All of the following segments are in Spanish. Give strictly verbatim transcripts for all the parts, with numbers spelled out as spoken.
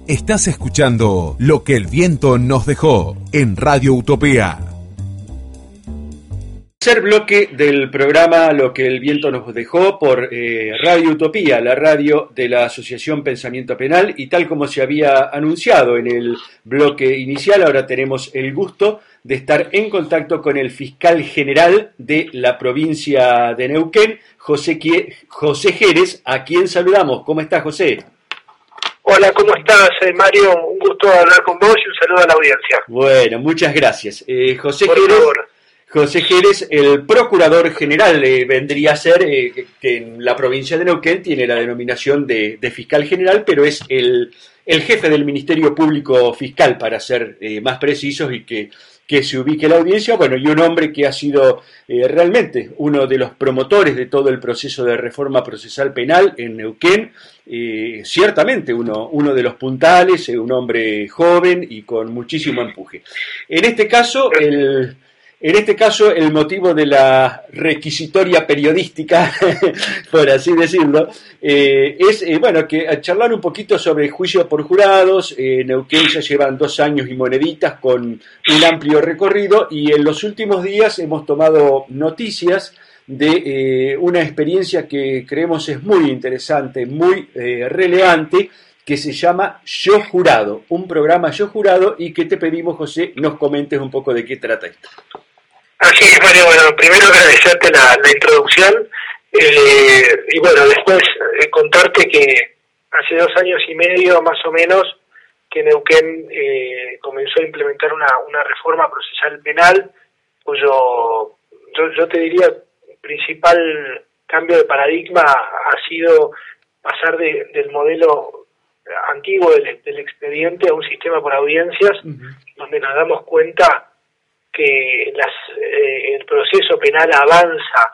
Estás escuchando Lo que el viento nos dejó en Radio Utopía. Tercer bloque del programa Lo que el viento nos dejó por eh, Radio Utopía, la radio de la Asociación Pensamiento Penal, y tal como se había anunciado en el bloque inicial, ahora tenemos el gusto de estar en contacto con el fiscal general de la provincia de Neuquén, José, José Jerez, a quien saludamos. ¿Cómo estás, José? Hola, ¿cómo estás, eh, Mario? Un gusto hablar con vos y un saludo a la audiencia. Bueno, muchas gracias. Eh, José Por Jerez, favor. José Jerez, el procurador general, eh, vendría a ser, eh, que, que en la provincia de Neuquén tiene la denominación de, de fiscal general, pero es el, el jefe del Ministerio Público Fiscal, para ser eh, más precisos y que, que se ubique la audiencia. Bueno, y un hombre que ha sido eh, realmente uno de los promotores de todo el proceso de reforma procesal penal en Neuquén, eh, ciertamente uno, uno de los puntales, eh, un hombre joven y con muchísimo empuje. En este caso, el... En este caso, el motivo de la requisitoria periodística, por así decirlo, eh, es, eh, bueno, que a charlar un poquito sobre juicio por jurados. eh, Neuquén ya llevan dos años y moneditas con un amplio recorrido, y en los últimos días hemos tomado noticias de eh, una experiencia que creemos es muy interesante, muy eh, relevante, que se llama Yo Jurado, un programa Yo Jurado, y que te pedimos, José, nos comentes un poco de qué trata esto. Así es, Mario. Bueno, primero agradecerte la, la introducción eh, y bueno, después eh, contarte que hace dos años y medio más o menos que Neuquén eh, comenzó a implementar una, una reforma procesal penal, cuyo yo, yo te diría principal cambio de paradigma ha sido pasar de, del modelo antiguo del, del expediente a un sistema por audiencias, uh-huh. donde nos damos cuenta que las, eh, el proceso penal avanza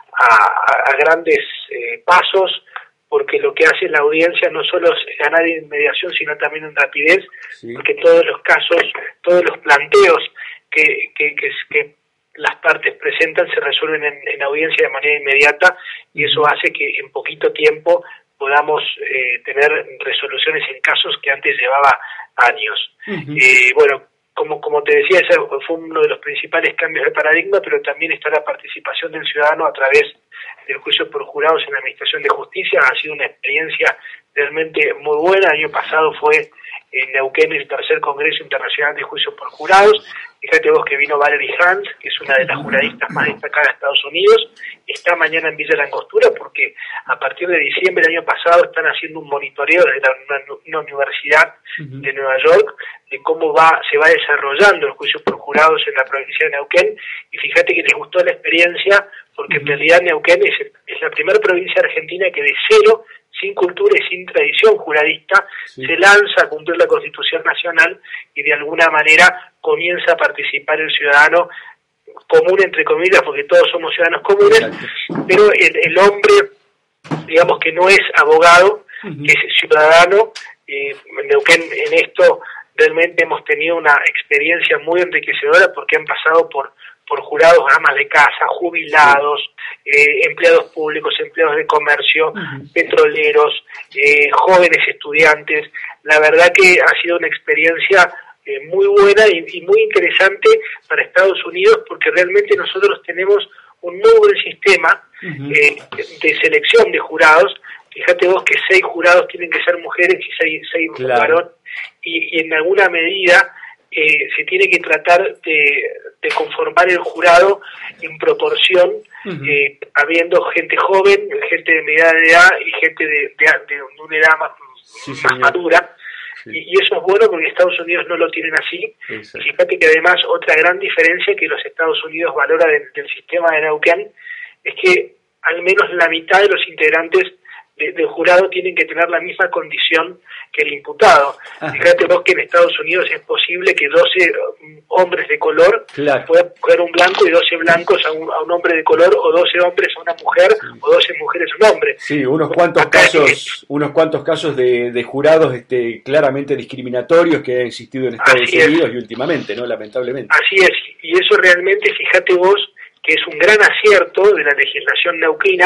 a, a grandes eh, pasos, porque lo que hace la audiencia no solo es ganar en inmediación, sino también en rapidez, sí. porque todos los casos, todos los planteos que, que, que, que las partes presentan se resuelven en, en audiencia de manera inmediata, y eso hace que en poquito tiempo podamos eh, tener resoluciones en casos que antes llevaba años. Uh-huh. Eh, bueno, Como, como te decía, ese fue uno de los principales cambios de paradigma, pero también está la participación del ciudadano a través del juicio por jurados en la Administración de Justicia. Ha sido una experiencia realmente muy buena. El año pasado fue en Neuquén el tercer Congreso Internacional de Juicios por Jurados. Fíjate vos que vino Valerie Hans, que es una de las juradistas más destacadas de Estados Unidos. Está mañana en Villa Langostura porque a partir de diciembre del año pasado están haciendo un monitoreo desde una, una universidad uh-huh. de Nueva York de cómo va se va desarrollando el juicio por jurados en la provincia de Neuquén, y fíjate que les gustó la experiencia porque uh-huh. en realidad Neuquén es, es la primera provincia argentina que de cero, sin cultura y sin tradición juradista, sí. se lanza a cumplir la Constitución Nacional y de alguna manera comienza a participar el ciudadano común, entre comillas, porque todos somos ciudadanos comunes, Exacto. pero el, el hombre, digamos que no es abogado, uh-huh. que es ciudadano. eh, en Neuquén en esto realmente hemos tenido una experiencia muy enriquecedora porque han pasado por por jurados, amas de casa, jubilados, eh, empleados públicos, empleados de comercio, uh-huh. petroleros, eh, jóvenes estudiantes. La verdad que ha sido una experiencia eh, muy buena y, y muy interesante para Estados Unidos, porque realmente nosotros tenemos un muy buen sistema uh-huh. eh, de selección de jurados. Fíjate vos que seis jurados tienen que ser mujeres y seis, seis claro. varones, y, y en alguna medida eh, se tiene que tratar de, de conformar el jurado en proporción, uh-huh. eh, habiendo gente joven, gente de mediana edad y gente de, de, de una edad más, sí, más madura. Sí. Y, y eso es bueno porque Estados Unidos no lo tienen así. Exacto. Fíjate que además otra gran diferencia que los Estados Unidos valora del, del sistema de Neuquén es que al menos la mitad de los integrantes de, del jurado tienen que tener la misma condición que el imputado. Ajá. Fíjate vos que en Estados Unidos es posible que doce hombres de color claro. puedan coger un blanco y doce blancos a un, a un hombre de color, o doce hombres a una mujer, sí. o doce mujeres a un hombre. Sí, unos cuantos Acá casos es, unos cuantos casos de, de jurados este, claramente discriminatorios que han existido en Estados Unidos es. y últimamente, ¿no? Lamentablemente. Así es, y eso realmente, fíjate vos, que es un gran acierto de la legislación neuquina,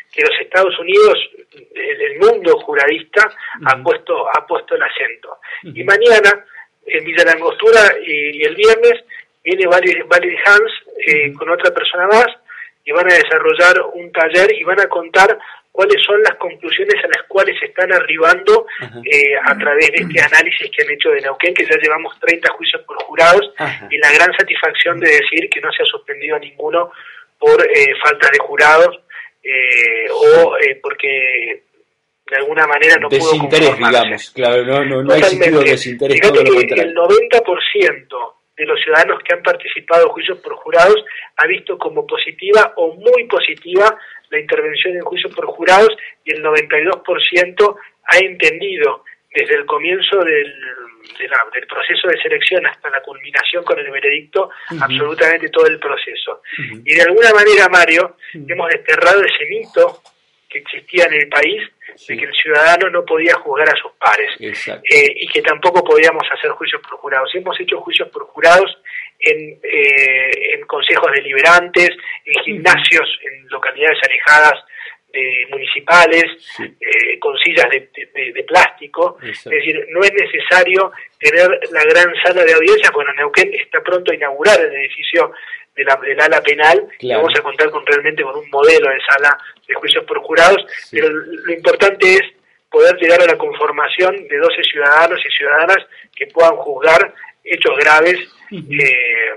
que los Estados Unidos, el, el mundo juradista, uh-huh. ha puesto ha puesto el acento. Uh-huh. Y mañana, en Villa Langostura y, y el viernes, viene Valerie, Valerie Hans eh, uh-huh. con otra persona más, y van a desarrollar un taller y van a contar cuáles son las conclusiones a las cuales están arribando eh, a través de este análisis que han hecho de Neuquén, que ya llevamos treinta juicios por jurados, Ajá. y la gran satisfacción de decir que no se ha suspendido a ninguno por eh, faltas de jurados eh, o eh, porque de alguna manera no pudo desinterés, digamos, claro, no, no, no ha existido desinterés. Fíjate todo lo que contrario. El noventa por ciento de los ciudadanos que han participado en juicios por jurados ha visto como positiva o muy positiva la intervención en juicios por jurados, y el noventa y dos por ciento ha entendido desde el comienzo del, de la, del proceso de selección hasta la culminación con el veredicto, uh-huh. absolutamente todo el proceso. Uh-huh. Y de alguna manera, Mario, uh-huh. hemos desterrado ese mito que existía en el país, sí. de que el ciudadano no podía juzgar a sus pares, eh, y que tampoco podíamos hacer juicios por jurados. Hemos hecho juicios por jurados en, eh, en consejos deliberantes, en gimnasios, en localidades alejadas de municipales, sí. eh, con sillas de, de, de plástico. Exacto. Es decir, no es necesario tener la gran sala de audiencias. Bueno, Neuquén está pronto a inaugurar el edificio de la, del ala penal, claro. y vamos a contar con realmente con un modelo de sala de juicios por jurados, sí. pero lo importante es poder llegar a la conformación de doce ciudadanos y ciudadanas que puedan juzgar hechos graves, uh-huh. eh,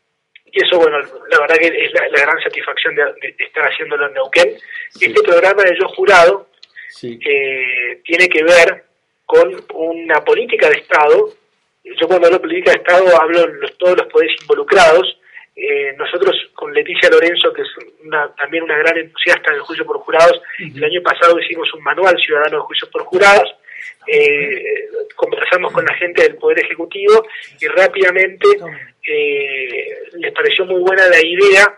y eso, bueno, la verdad que es la, la gran satisfacción de, de, de estar haciéndolo en Neuquén. Sí. Este programa de Yo Jurado sí. eh, tiene que ver con una política de Estado. Yo cuando hablo de política de Estado hablo de los, todos los poderes involucrados. Eh, nosotros con Leticia Lorenzo, que es una, también una gran entusiasta del juicio por jurados, uh-huh. el año pasado hicimos un manual ciudadano de juicios por jurados. Eh, conversamos con la gente del Poder Ejecutivo y rápidamente eh, les pareció muy buena la idea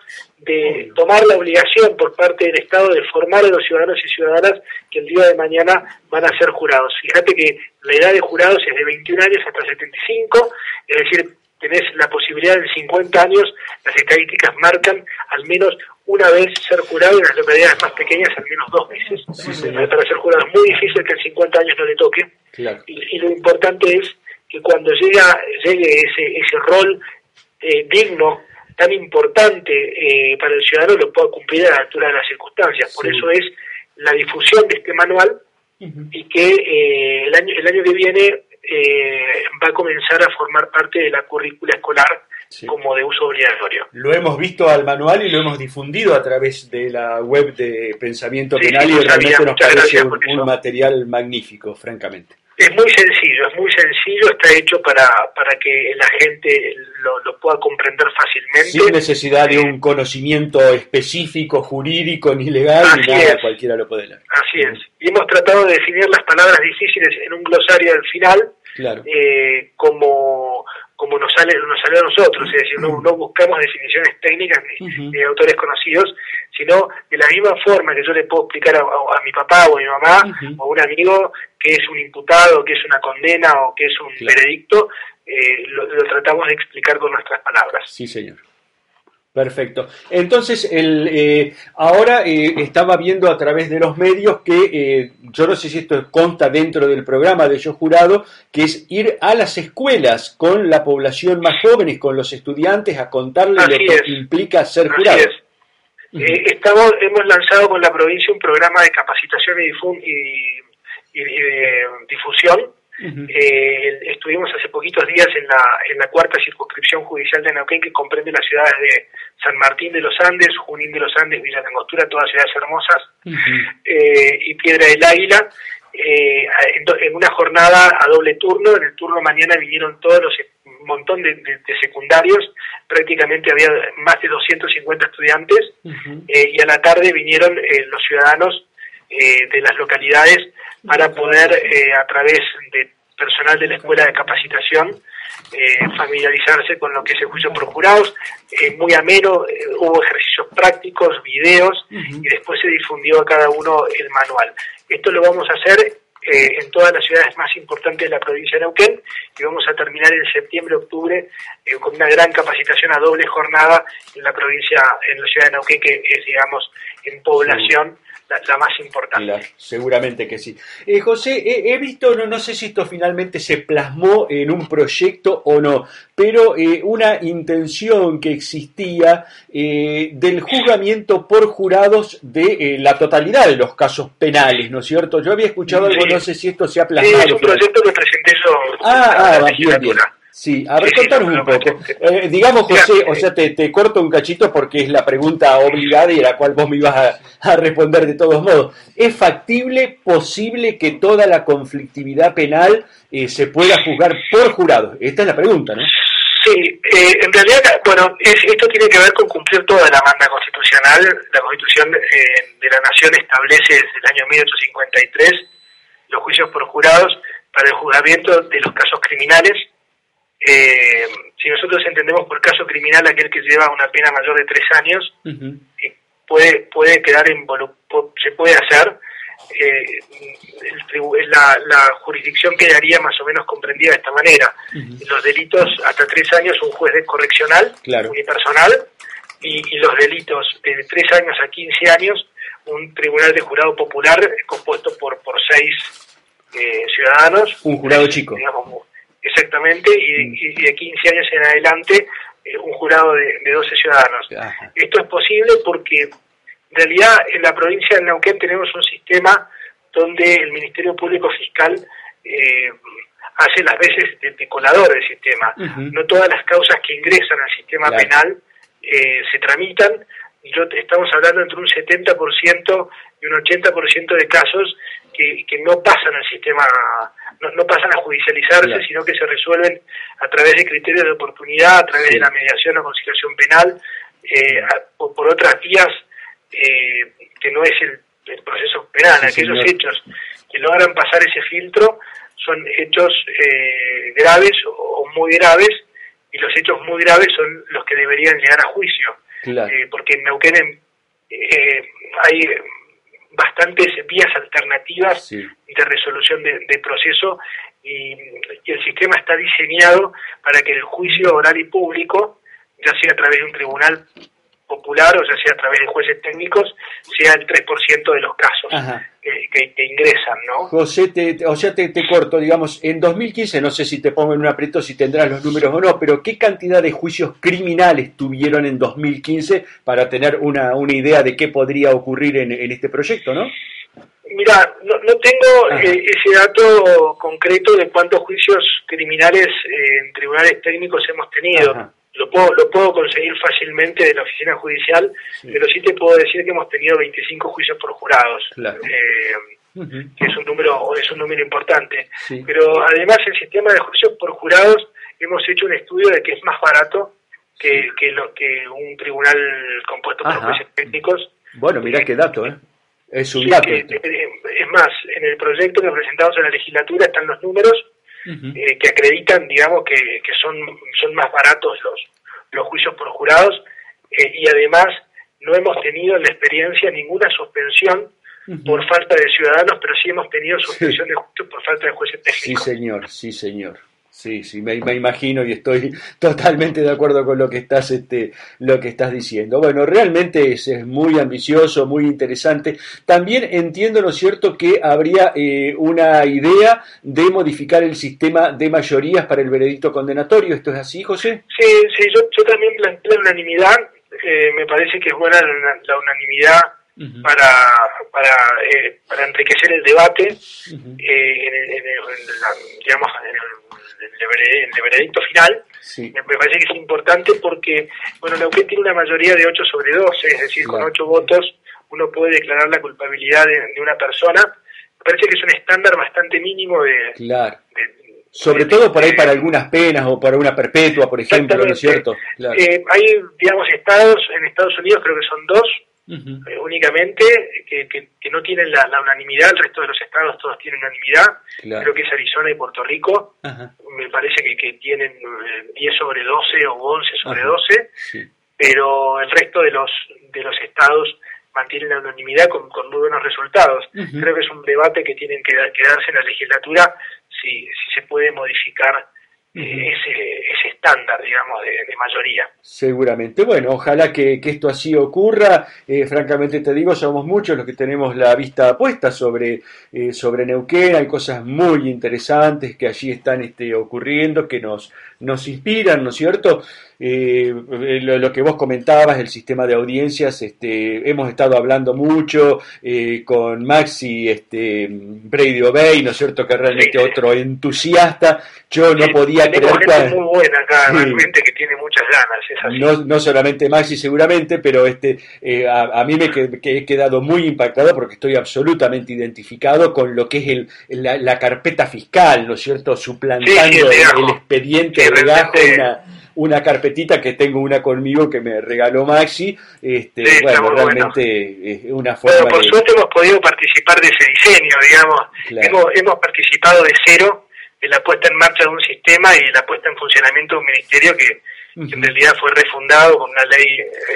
de tomar la obligación por parte del Estado de formar a los ciudadanos y ciudadanas que el día de mañana van a ser jurados. Fíjate que la edad de jurados es de veintiún años hasta setenta y cinco, es decir, tenés la posibilidad en cincuenta años, las estadísticas marcan al menos una vez ser jurado, en las localidades más pequeñas al menos dos veces. Sí, para ser jurado es muy difícil que en cincuenta años no le toque. Claro. Y, y lo importante es que cuando llega llegue ese ese rol eh, digno, tan importante eh, para el ciudadano, lo pueda cumplir a la altura de las circunstancias. Por sí. eso es la difusión de este manual, uh-huh. y que eh, el año el año que viene eh, va a comenzar a formar parte de la currícula escolar, sí. como de uso obligatorio. Lo hemos visto al manual y lo hemos difundido a través de la web de Pensamiento sí, Penal, sí, y no realmente sabía. nos Muchas parece un, un material magnífico, francamente. Es muy sencillo, es muy sencillo, está hecho para para que la gente lo, lo pueda comprender fácilmente. Sin necesidad de un conocimiento específico, jurídico, ni legal, Así ni nada, es. Cualquiera lo puede leer. Así es. Y hemos tratado de definir las palabras difíciles en un glosario al final, claro. eh, como como nos sale nos sale a nosotros, es decir, no, no buscamos definiciones técnicas ni, uh-huh. ni autores conocidos, sino de la misma forma que yo le puedo explicar a, a, a mi papá o a mi mamá, uh-huh. o a un amigo que es un imputado, que es una condena o que es un claro. veredicto, eh, lo, lo tratamos de explicar con nuestras palabras. Sí, señor. Perfecto. Entonces, el, eh, ahora eh, estaba viendo a través de los medios que, eh, yo no sé si esto consta dentro del programa de Yo Jurado, que es ir a las escuelas con la población más jóvenes, con los estudiantes, a contarles Así lo que es. implica ser Así jurado. Es. Uh-huh. Eh, estamos, hemos lanzado con la provincia un programa de capacitación y, difun- y, y, y de difusión. Uh-huh. Eh, estuvimos hace poquitos días en la en la cuarta circunscripción judicial de Neuquén, que comprende las ciudades de San Martín de los Andes, Junín de los Andes, Villa Langostura, todas ciudades hermosas, uh-huh. eh, y Piedra del Águila, eh, en, en una jornada a doble turno. En el turno mañana vinieron todos los un montón de, de, de secundarios, prácticamente había más de doscientos cincuenta estudiantes, uh-huh. eh, y a la tarde vinieron eh, los ciudadanos eh, de las localidades para poder, eh, a través de personal de la Escuela de Capacitación, eh, familiarizarse con lo que es el juicio por jurados. Eh, muy ameno, eh, hubo ejercicios prácticos, videos, uh-huh. y después se difundió a cada uno el manual. Esto lo vamos a hacer eh, en todas las ciudades más importantes de la provincia de Neuquén, y vamos a terminar en septiembre, octubre, eh, con una gran capacitación a doble jornada en la provincia, en la ciudad de Neuquén, que es, digamos, en población, la, la más importante. Claro, seguramente que sí. Eh, José, he, he visto, no, no sé si esto finalmente se plasmó en un proyecto o no, pero eh, una intención que existía eh, del juzgamiento por jurados de eh, la totalidad de los casos penales, ¿no es cierto? Yo había escuchado algo, Sí. no sé si esto se ha plasmado. Sí, es un proyecto que presenté yo. Ah, ah, bien, bien. Sí, a ver, Sí, contanos sí, un no, poco. no, Eh, digamos, José, mira, o sea, te, te corto un cachito porque es la pregunta obligada y a la cual vos me ibas a, a responder de todos modos. ¿Es factible, posible que toda la conflictividad penal eh, se pueda juzgar por jurados? Esta es la pregunta, ¿no? Sí, eh, en realidad, bueno, es, esto tiene que ver con cumplir toda la manda constitucional. La Constitución eh, de la Nación establece desde el año mil ochocientos cincuenta y tres los juicios por jurados para el juzgamiento de los casos criminales. Eh, si nosotros entendemos por caso criminal aquel que lleva una pena mayor de tres años, uh-huh. eh, puede puede quedar involucrado, se puede hacer. Eh, el, la, la jurisdicción quedaría más o menos comprendida de esta manera. Uh-huh. Los delitos hasta tres años un juez de correccional, claro. unipersonal, y, y los delitos de tres años a quince años un tribunal de jurado popular compuesto por por seis eh, ciudadanos. Un jurado chico. Digamos, exactamente, y, mm. y de quince años en adelante eh, un jurado de, de doce ciudadanos. Ajá. Esto es posible porque en realidad en la provincia de Neuquén tenemos un sistema donde el Ministerio Público Fiscal eh, hace las veces de, de colador del sistema. Uh-huh. No todas las causas que ingresan al sistema claro. penal eh, se tramitan. Yo, estamos hablando entre un setenta por ciento y un ochenta por ciento de casos que, que no pasan al sistema, no, no pasan a judicializarse, claro. sino que se resuelven a través de criterios de oportunidad, a través sí. de la mediación o conciliación penal, eh, a, o por otras vías eh, que no es el, el proceso penal. Sí, aquellos señor. hechos que logran pasar ese filtro son hechos eh, graves o, o muy graves, y los hechos muy graves son los que deberían llegar a juicio. Claro. Eh, porque en Neuquén eh, hay bastantes vías alternativas sí. de resolución de, de proceso y, y el sistema está diseñado para que el juicio oral y público, ya sea a través de un tribunal popular o ya sea a través de jueces técnicos, sea el tres por ciento de los casos que, que, que ingresan, ¿no? José, te, te, o sea, te, te corto, digamos, en dos mil quince, no sé si te pongo en un aprieto si tendrás los números o no, pero ¿qué cantidad de juicios criminales tuvieron en dos mil quince para tener una, una idea de qué podría ocurrir en, en este proyecto, no? Mira, no, no tengo eh, ese dato concreto de cuántos juicios criminales eh, en tribunales técnicos hemos tenido. Ajá. Lo puedo, lo puedo conseguir fácilmente de la oficina judicial, sí. pero sí te puedo decir que hemos tenido veinticinco juicios por jurados, claro. eh, uh-huh. que es un número es un número importante. Sí. Pero además el sistema de juicios por jurados hemos hecho un estudio de que es más barato que, sí. que lo que un tribunal compuesto por jueces técnicos. Bueno, mirá eh, qué dato, ¿eh? Es un sí, dato. Que, es más, en el proyecto que presentamos en la legislatura están los números. Uh-huh. Eh, que acreditan, digamos, que, que son son más baratos los los juicios por jurados eh, y además no hemos tenido en la experiencia ninguna suspensión uh-huh. por falta de ciudadanos, pero sí hemos tenido suspensión sí. de juicios por falta de jueces técnicos. Sí, señor, sí, señor. Sí, sí, me, me imagino y estoy totalmente de acuerdo con lo que estás este, lo que estás diciendo. Bueno, realmente es, es muy ambicioso, muy interesante. También entiendo, ¿no es cierto?, que habría eh, una idea de modificar el sistema de mayorías para el veredicto condenatorio. ¿Esto es así, José? Sí, sí, yo, yo también planteé la unanimidad. Eh, me parece que es buena la, la unanimidad uh-huh. para para eh, para enriquecer el debate uh-huh. eh, en, el, en, el, en la, digamos en el en el veredicto final. Sí. Me parece que es importante porque, bueno, Neuquén tiene una mayoría de ocho sobre doce, es decir, claro. con ocho votos uno puede declarar la culpabilidad de, de una persona. Me parece que es un estándar bastante mínimo de... Claro. De, sobre de, todo de, por ahí de, para algunas penas o para una perpetua, por ejemplo, ¿no es cierto? Claro. Eh, hay, digamos, estados, en Estados Unidos creo que son dos, Uh-huh. Eh, únicamente que, que, que no tienen la, la unanimidad. El resto de los estados todos tienen unanimidad, claro. Creo que es Arizona y Puerto Rico. Uh-huh. Me parece que, que tienen eh, diez sobre doce o once sobre uh-huh. doce, sí. Pero el resto de los de los estados mantienen la unanimidad con, con muy buenos resultados. Uh-huh. Creo que es un debate que tienen que, que darse en la legislatura si, si se puede modificar uh-huh. eh, ese, ese estándar, digamos, de, de mayoría. Seguramente. Bueno, ojalá que, que esto así ocurra. Eh, francamente te digo, somos muchos los que tenemos la vista puesta sobre, eh, sobre Neuquén. Hay cosas muy interesantes que allí están este, ocurriendo, que nos, nos inspiran, ¿no es cierto? Eh, lo, lo que vos comentabas, el sistema de audiencias, este, hemos estado hablando mucho eh, con Maxi este, Brady Obey, ¿no es cierto? Que realmente sí, otro entusiasta. Yo no sí, podía creer que gente muy buena acá, sí, realmente que tiene muchas ganas. Es así. No, no solamente Maxi seguramente, pero este, eh, a, a mí me que, que he quedado muy impactado porque estoy absolutamente identificado con lo que es el, la, la carpeta fiscal, ¿no es cierto? Suplantando sí, sí, el, el, el expediente sí, de legajo, una, una carpetita que tengo una conmigo que me regaló Maxi. Este, sí, bueno, realmente bueno. Es una forma bueno, por de... suerte hemos podido participar de ese diseño, digamos. Claro. Hemos, hemos participado de cero de la puesta en marcha de un sistema y la puesta en funcionamiento de un ministerio que, uh-huh. que en realidad fue refundado con una ley,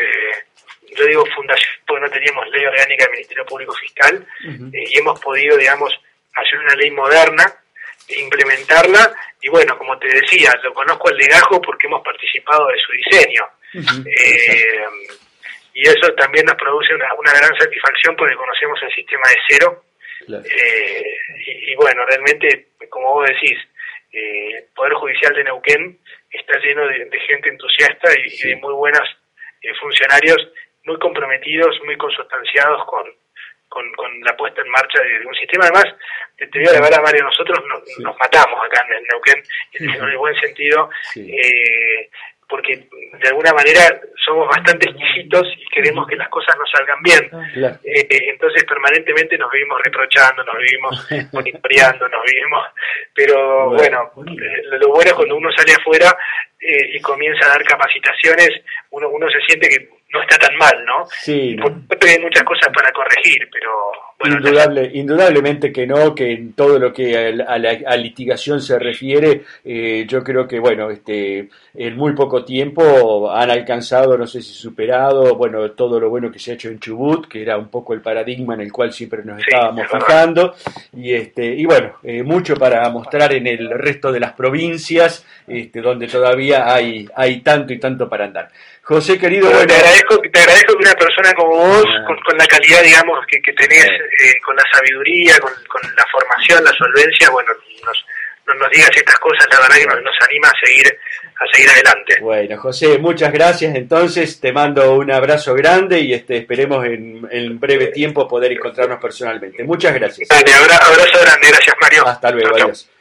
eh, yo digo fundación porque no teníamos ley orgánica del Ministerio Público Fiscal, uh-huh. eh, y hemos podido, digamos, hacer una ley moderna, implementarla, y bueno, como te decía, lo conozco al legajo porque hemos participado de su diseño. Uh-huh. Eh, y eso también nos produce una, una gran satisfacción porque conocemos el sistema de cero. Claro. Eh, y, y bueno, realmente, como vos decís, eh, el Poder Judicial de Neuquén está lleno de, de gente entusiasta y, sí. y de muy buenos eh, funcionarios, muy comprometidos, muy consustanciados con, con, con la puesta en marcha de, de un sistema. Además, te, te digo la verdad, Mario, nosotros no, sí. nos matamos acá en Neuquén, en el uh-huh. buen sentido, sí. eh, porque de alguna manera somos bastante exquisitos y queremos que las cosas nos salgan bien. Claro. Eh, entonces permanentemente nos vivimos reprochando, nos vivimos monitoreando, nos vivimos... Pero bueno, bueno eh, lo bueno es cuando uno sale afuera eh, y comienza a dar capacitaciones, uno uno se siente que no está tan mal, ¿no? Sí. Por supuesto hay muchas cosas para corregir, pero... Bueno, Indudable, indudablemente que no, que en todo lo que a la, a la a litigación se refiere, eh, yo creo que, bueno, este, en muy poco tiempo han alcanzado, no sé si superado, bueno, todo lo bueno que se ha hecho en Chubut, que era un poco el paradigma en el cual siempre nos sí, estábamos fijando, y este, y bueno, eh, mucho para mostrar en el resto de las provincias, este, donde todavía hay, hay tanto y tanto para andar. José, querido... Bueno, te agradezco, te agradezco que una persona como vos, ah. con, con la calidad, digamos, que, que tenés, eh, con la sabiduría, con, con la formación, la solvencia, bueno, nos, nos, nos digas estas cosas, la verdad que nos, nos anima a seguir, a seguir adelante. Bueno, José, muchas gracias, entonces, te mando un abrazo grande y este esperemos en, en breve tiempo poder encontrarnos personalmente. Muchas gracias. Dale, abrazo grande, gracias Mario. Hasta luego, chau, chau. Adiós.